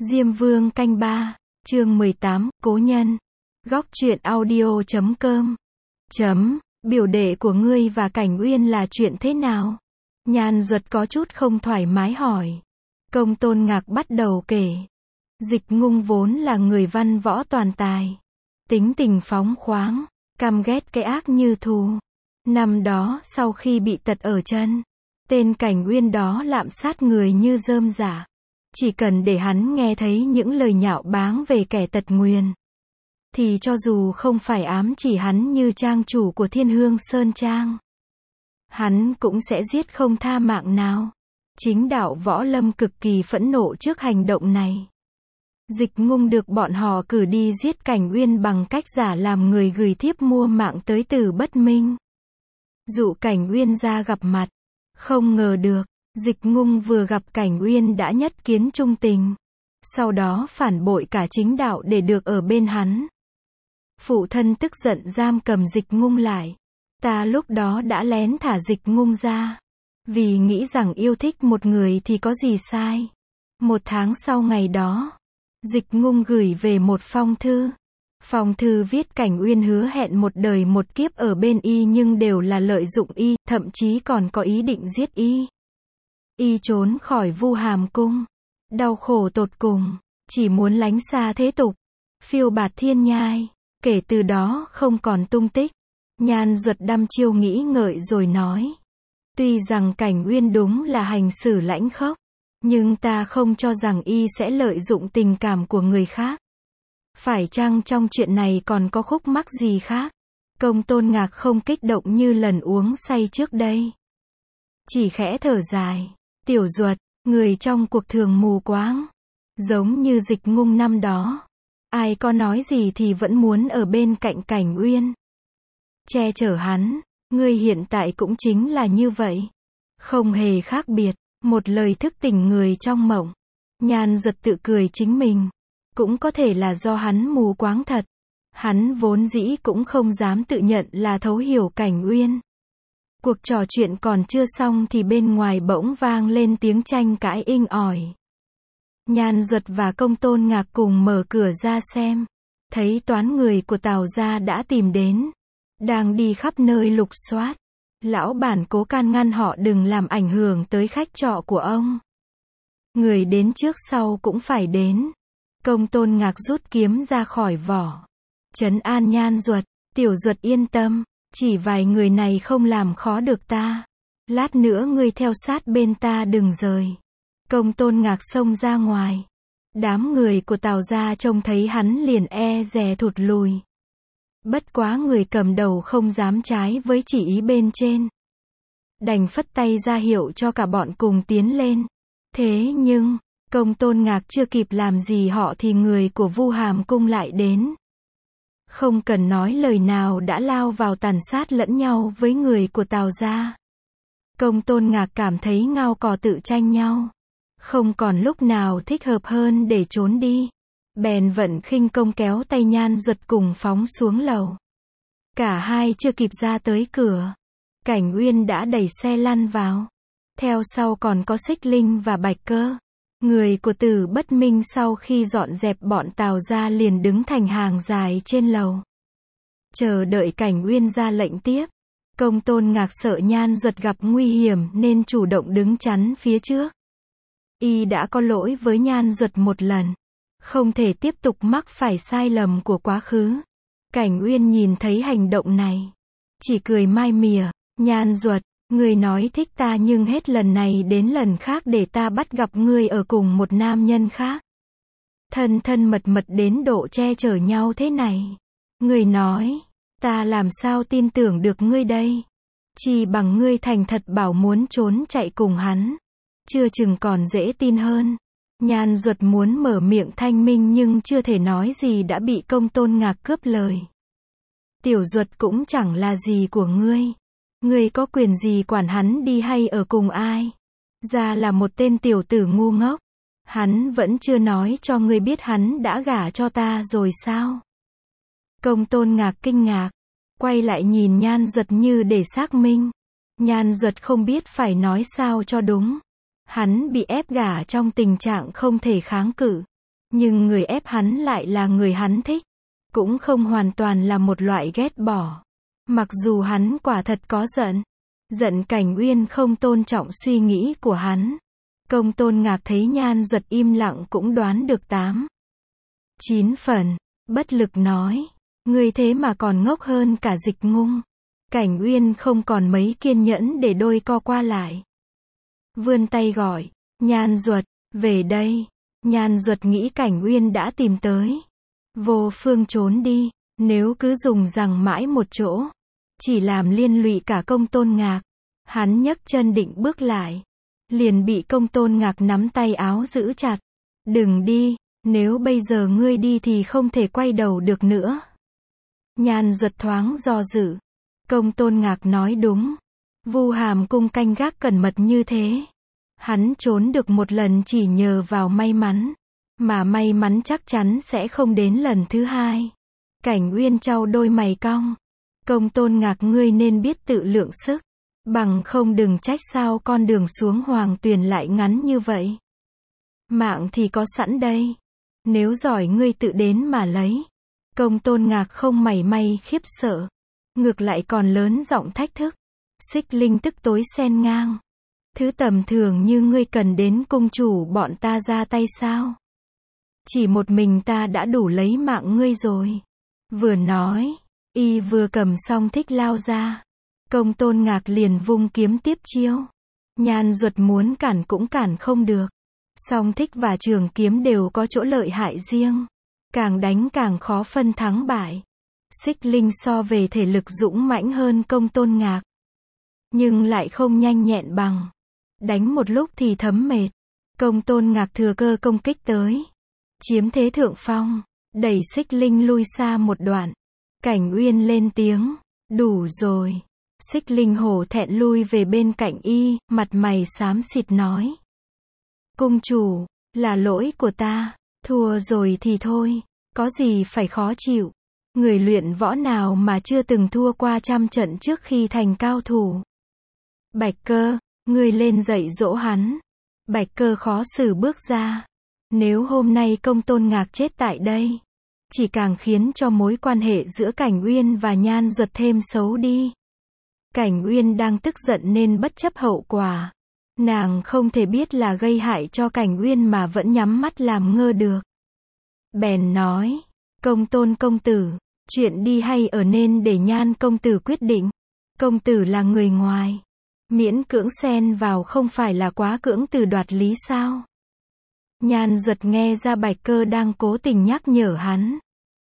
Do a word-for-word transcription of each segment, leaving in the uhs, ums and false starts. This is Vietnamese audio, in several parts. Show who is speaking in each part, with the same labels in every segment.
Speaker 1: Diêm Vương canh ba, chương mười tám, Cố nhân. Góc truyện audio chấm com. Chấm, biểu đệ của ngươi và Cảnh Uyên là chuyện thế nào? Nhan Duật có chút không thoải mái hỏi. Công Tôn Ngạc bắt đầu kể. Dịch Ngung vốn là người văn võ toàn tài. Tính tình phóng khoáng, căm ghét cái ác như thù. Năm đó sau khi bị tật ở chân, tên Cảnh Uyên đó lạm sát người như rơm rạ. Chỉ cần để hắn nghe thấy những lời nhạo báng về kẻ tật nguyền, thì cho dù không phải ám chỉ hắn như trang chủ của Thiên Hương Sơn Trang, hắn cũng sẽ giết không tha mạng nào. Chính đạo Võ Lâm cực kỳ phẫn nộ trước hành động này. Dịch Ngung được bọn họ cử đi giết Cảnh Uyên bằng cách giả làm người gửi thiếp mua mạng tới Từ Bất Minh, dụ Cảnh Uyên ra gặp mặt. Không ngờ được, Dịch Ngung vừa gặp Cảnh Uyên đã nhất kiến trung tình, sau đó phản bội cả chính đạo để được ở bên hắn. Phụ thân tức giận giam cầm Dịch Ngung lại. Ta lúc đó đã lén thả Dịch Ngung ra, vì nghĩ rằng yêu thích một người thì có gì sai. Một tháng sau ngày đó, Dịch Ngung gửi về một phong thư. Phong thư viết Cảnh Uyên hứa hẹn một đời một kiếp ở bên y nhưng đều là lợi dụng y, thậm chí còn có ý định giết y. Y trốn khỏi Vu Hàm Cung, đau khổ tột cùng, chỉ muốn lánh xa thế tục, phiêu bạt thiên nhai, kể từ đó không còn tung tích. Nhan Duật đăm chiêu nghĩ ngợi rồi nói. Tuy rằng Cảnh Uyên đúng là hành xử lãnh khốc, nhưng ta không cho rằng y sẽ lợi dụng tình cảm của người khác. Phải chăng trong chuyện này còn có khúc mắc gì khác? Công Tôn Ngạc không kích động như lần uống say trước đây, chỉ khẽ thở dài. Tiểu Duật, người trong cuộc thường mù quáng, giống như Dịch Ngung năm đó, ai có nói gì thì vẫn muốn ở bên cạnh Cảnh Uyên, che chở hắn. Ngươi hiện tại cũng chính là như vậy, không hề khác biệt, một lời thức tỉnh người trong mộng. Nhan Duật tự cười chính mình, cũng có thể là do hắn mù quáng thật. Hắn vốn dĩ cũng không dám tự nhận là thấu hiểu Cảnh Uyên. Cuộc trò chuyện còn chưa xong thì bên ngoài bỗng vang lên tiếng tranh cãi inh ỏi. Nhan Duật và Công Tôn Ngạc cùng mở cửa ra xem, thấy toán người của Tào gia đã tìm đến, đang đi khắp nơi lục soát. Lão bản cố can ngăn họ đừng làm ảnh hưởng tới khách trọ của ông. Người đến trước sau cũng phải đến. Công Tôn Ngạc rút kiếm ra khỏi vỏ, trấn an Nhan Duật. Tiểu Duật yên tâm, chỉ vài người này không làm khó được ta. Lát nữa ngươi theo sát bên ta đừng rời. Công Tôn Ngạc xông ra ngoài. Đám người của Tào gia trông thấy hắn liền e dè thụt lùi. Bất quá người cầm đầu không dám trái với chỉ ý bên trên, đành phất tay ra hiệu cho cả bọn cùng tiến lên. Thế nhưng, Công Tôn Ngạc chưa kịp làm gì họ thì người của Vu Hàm Cung lại đến. Không cần nói lời nào đã lao vào tàn sát lẫn nhau với người của Tào gia. Công Tôn Ngạc cảm thấy ngao cò tự tranh nhau, không còn lúc nào thích hợp hơn để trốn đi. Bèn vận khinh công kéo tay Nhan Duật cùng phóng xuống lầu. Cả hai chưa kịp ra tới cửa, Cảnh Uyên đã đẩy xe lăn vào. Theo sau còn có Xích Linh và Bạch Cơ. Người của Từ Bất Minh sau khi dọn dẹp bọn Tào gia liền đứng thành hàng dài trên lầu, chờ đợi Cảnh Uyên ra lệnh tiếp. Công Tôn Ngạc sợ Nhan Duật gặp nguy hiểm nên chủ động đứng chắn phía trước. Y đã có lỗi với Nhan Duật một lần, không thể tiếp tục mắc phải sai lầm của quá khứ. Cảnh Uyên nhìn thấy hành động này, chỉ cười mai mỉa. Nhan Duật, ngươi nói thích ta nhưng hết lần này đến lần khác để ta bắt gặp ngươi ở cùng một nam nhân khác. Thân thân mật mật đến độ che chở nhau thế này. Ngươi nói, ta làm sao tin tưởng được ngươi đây? Chỉ bằng ngươi thành thật bảo muốn trốn chạy cùng hắn, chưa chừng còn dễ tin hơn. Nhan Duật muốn mở miệng thanh minh nhưng chưa thể nói gì đã bị Công Tôn Ngạc cướp lời. Tiểu Duật cũng chẳng là gì của ngươi. Ngươi có quyền gì quản hắn đi hay ở cùng ai? Ra là một tên tiểu tử ngu ngốc. Hắn vẫn chưa nói cho ngươi biết hắn đã gả cho ta rồi sao? Công Tôn Ngạc kinh ngạc, quay lại nhìn Nhan Duật như để xác minh. Nhan Duật không biết phải nói sao cho đúng. Hắn bị ép gả trong tình trạng không thể kháng cự. Nhưng người ép hắn lại là người hắn thích. Cũng không hoàn toàn là một loại ghét bỏ. Mặc dù hắn quả thật có giận. Giận Cảnh Uyên không tôn trọng suy nghĩ của hắn. Công Tôn Ngạc thấy Nhan Duật im lặng cũng đoán được tám, chín phần. Bất lực nói. Ngươi thế mà còn ngốc hơn cả Dịch Ngung. Cảnh Uyên không còn mấy kiên nhẫn để đôi co qua lại. Vươn tay gọi. Nhan Duật, về đây. Nhan Duật nghĩ Cảnh Uyên đã tìm tới. Vô phương trốn đi. Nếu cứ dùng rằng mãi một chỗ. Chỉ làm liên lụy cả Công Tôn Ngạc. Hắn nhấc chân định bước lại. Liền bị Công Tôn Ngạc nắm tay áo giữ chặt. Đừng đi. Nếu bây giờ ngươi đi thì không thể quay đầu được nữa. Nhan Duật thoáng do dự. Công Tôn Ngạc nói đúng. Vu Hàm Cung canh gác cẩn mật như thế. Hắn trốn được một lần chỉ nhờ vào may mắn. Mà may mắn chắc chắn sẽ không đến lần thứ hai. Cảnh Uyên trao đôi mày cong. Công Tôn Ngạc ngươi nên biết tự lượng sức. Bằng không đừng trách sao con đường xuống Hoàng Tuyền lại ngắn như vậy. Mạng thì có sẵn đây. Nếu giỏi ngươi tự đến mà lấy. Công Tôn Ngạc không mảy may khiếp sợ. Ngược lại còn lớn giọng thách thức. Xích Linh tức tối xen ngang. Thứ tầm thường như ngươi cần đến cung chủ bọn ta ra tay sao? Chỉ một mình ta đã đủ lấy mạng ngươi rồi. Vừa nói, y vừa cầm song thích lao ra. Công Tôn Ngạc liền vung kiếm tiếp chiêu. Nhan Duật muốn cản cũng cản không được. Song thích và trường kiếm đều có chỗ lợi hại riêng. Càng đánh càng khó phân thắng bại. Xích Linh so về thể lực dũng mãnh hơn Công Tôn Ngạc. Nhưng lại không nhanh nhẹn bằng. Đánh một lúc thì thấm mệt. Công Tôn Ngạc thừa cơ công kích tới. Chiếm thế thượng phong. Đẩy Xích Linh lui xa một đoạn. Cảnh Uyên lên tiếng. Đủ rồi. Xích Linh hổ thẹn lui về bên cạnh y, mặt mày xám xịt nói. Cung chủ, là lỗi của ta. Thua rồi thì thôi. Có gì phải khó chịu. Người luyện võ nào mà chưa từng thua qua trăm trận trước khi thành cao thủ. Bạch Cơ, ngươi lên dạy dỗ hắn. Bạch Cơ khó xử bước ra. Nếu hôm nay Công Tôn Ngạc chết tại đây, chỉ càng khiến cho mối quan hệ giữa Cảnh Uyên và Nhan Duật thêm xấu đi. Cảnh Uyên đang tức giận nên bất chấp hậu quả. Nàng không thể biết là gây hại cho Cảnh Uyên mà vẫn nhắm mắt làm ngơ được. Bèn nói, Công Tôn công tử, chuyện đi hay ở nên để Nhan công tử quyết định. Công tử là người ngoài. Miễn cưỡng xen vào không phải là quá cưỡng từ đoạt lý sao? Nhan Duật nghe ra Bạch Cơ đang cố tình nhắc nhở hắn.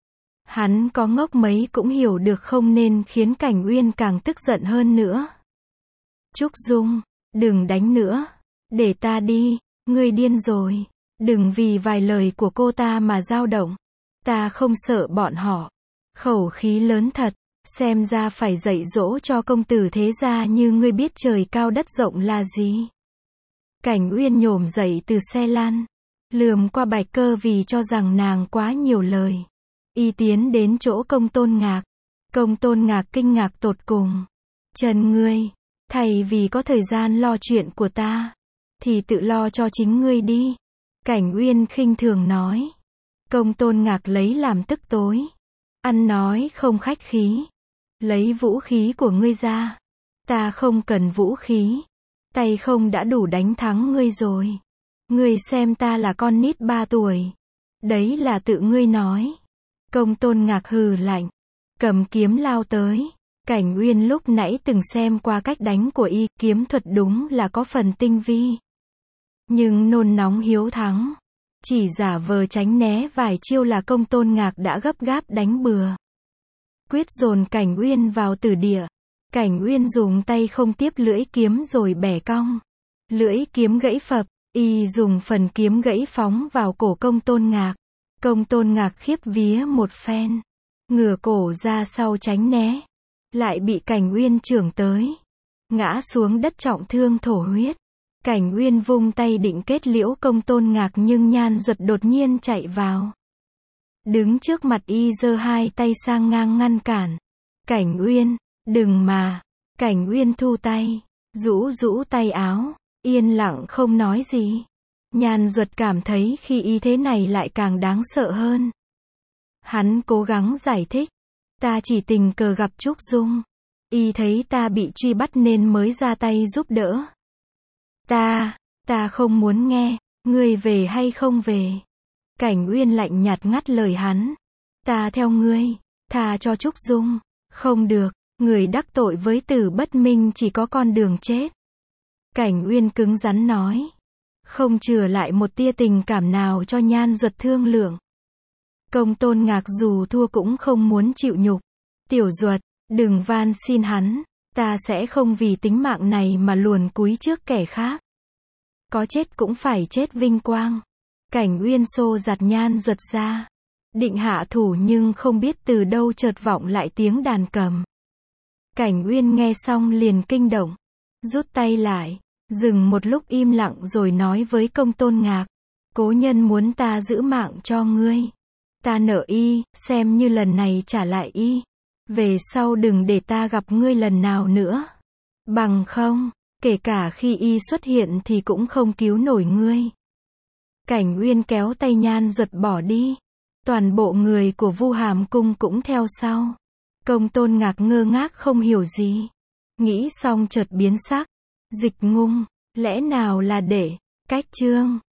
Speaker 1: Hắn có ngốc mấy cũng hiểu được không nên khiến Cảnh Uyên càng tức giận hơn nữa. Trúc Dung, đừng đánh nữa. Để ta đi, ngươi điên rồi. Đừng vì vài lời của cô ta mà dao động. Ta không sợ bọn họ. Khẩu khí lớn thật. Xem ra phải dạy dỗ cho công tử thế gia như ngươi biết trời cao đất rộng là gì. Cảnh Uyên nhổm dậy từ xe lăn. Lườm qua Bạch Cơ vì cho rằng nàng quá nhiều lời. Y tiến đến chỗ Công Tôn Ngạc. Công Tôn Ngạc kinh ngạc tột cùng. Trần ngươi, thay vì có thời gian lo chuyện của ta, thì tự lo cho chính ngươi đi. Cảnh Uyên khinh thường nói. Công Tôn Ngạc lấy làm tức tối. Ăn nói không khách khí. Lấy vũ khí của ngươi ra. Ta không cần vũ khí. Tay không đã đủ đánh thắng ngươi rồi. Ngươi xem ta là con nít ba tuổi. Đấy là tự ngươi nói. Công Tôn Ngạc hừ lạnh. Cầm kiếm lao tới. Cảnh Uyên lúc nãy từng xem qua cách đánh của y, kiếm thuật đúng là có phần tinh vi. Nhưng nôn nóng hiếu thắng. Chỉ giả vờ tránh né vài chiêu là Công Tôn Ngạc đã gấp gáp đánh bừa. Quyết dồn Cảnh Uyên vào tử địa. Cảnh Uyên dùng tay không tiếp lưỡi kiếm rồi bẻ cong. Lưỡi kiếm gãy phập, y dùng phần kiếm gãy phóng vào cổ Công Tôn Ngạc. Công Tôn Ngạc khiếp vía một phen. Ngửa cổ ra sau tránh né. Lại bị Cảnh Uyên chưởng tới. Ngã xuống đất trọng thương thổ huyết. Cảnh Uyên vung tay định kết liễu Công Tôn Ngạc nhưng Nhan Duật đột nhiên chạy vào. Đứng trước mặt y giơ hai tay sang ngang ngăn cản. Cảnh Uyên, đừng mà. Cảnh Uyên thu tay. Rũ rũ tay áo. Yên lặng không nói gì. Nhan Duật cảm thấy khi y thế này lại càng đáng sợ hơn. Hắn cố gắng giải thích. Ta chỉ tình cờ gặp Trúc Dung. Y thấy ta bị truy bắt nên mới ra tay giúp đỡ. Ta, ta không muốn nghe, ngươi về hay không về. Cảnh Uyên lạnh nhạt ngắt lời hắn. Ta theo ngươi, tha cho Trúc Dung. Không được, người đắc tội với Tử Bất Minh chỉ có con đường chết. Cảnh Uyên cứng rắn nói. Không chừa lại một tia tình cảm nào cho Nhan Duật thương lượng. Công Tôn Ngạc dù thua cũng không muốn chịu nhục. Tiểu Duật, đừng van xin hắn, ta sẽ không vì tính mạng này mà luồn cúi trước kẻ khác. Có chết cũng phải chết vinh quang. Cảnh Uyên xô giặt Nhan Duật ra. Định hạ thủ nhưng không biết từ đâu chợt vọng lại tiếng đàn cầm. Cảnh Uyên nghe xong liền kinh động. Rút tay lại, dừng một lúc im lặng rồi nói với Công Tôn Ngạc. Cố nhân muốn ta giữ mạng cho ngươi. Ta nợ y, xem như lần này trả lại y. Về sau đừng để ta gặp ngươi lần nào nữa. Bằng không, kể cả khi y xuất hiện thì cũng không cứu nổi ngươi. Cảnh Uyên kéo tay Nhan Duật bỏ đi. Toàn bộ người của Vu Hàm Cung cũng theo sau. Công Tôn Ngạc ngơ ngác không hiểu gì. Nghĩ xong chợt biến sắc. Dịch Ngung, lẽ nào là để cách Trương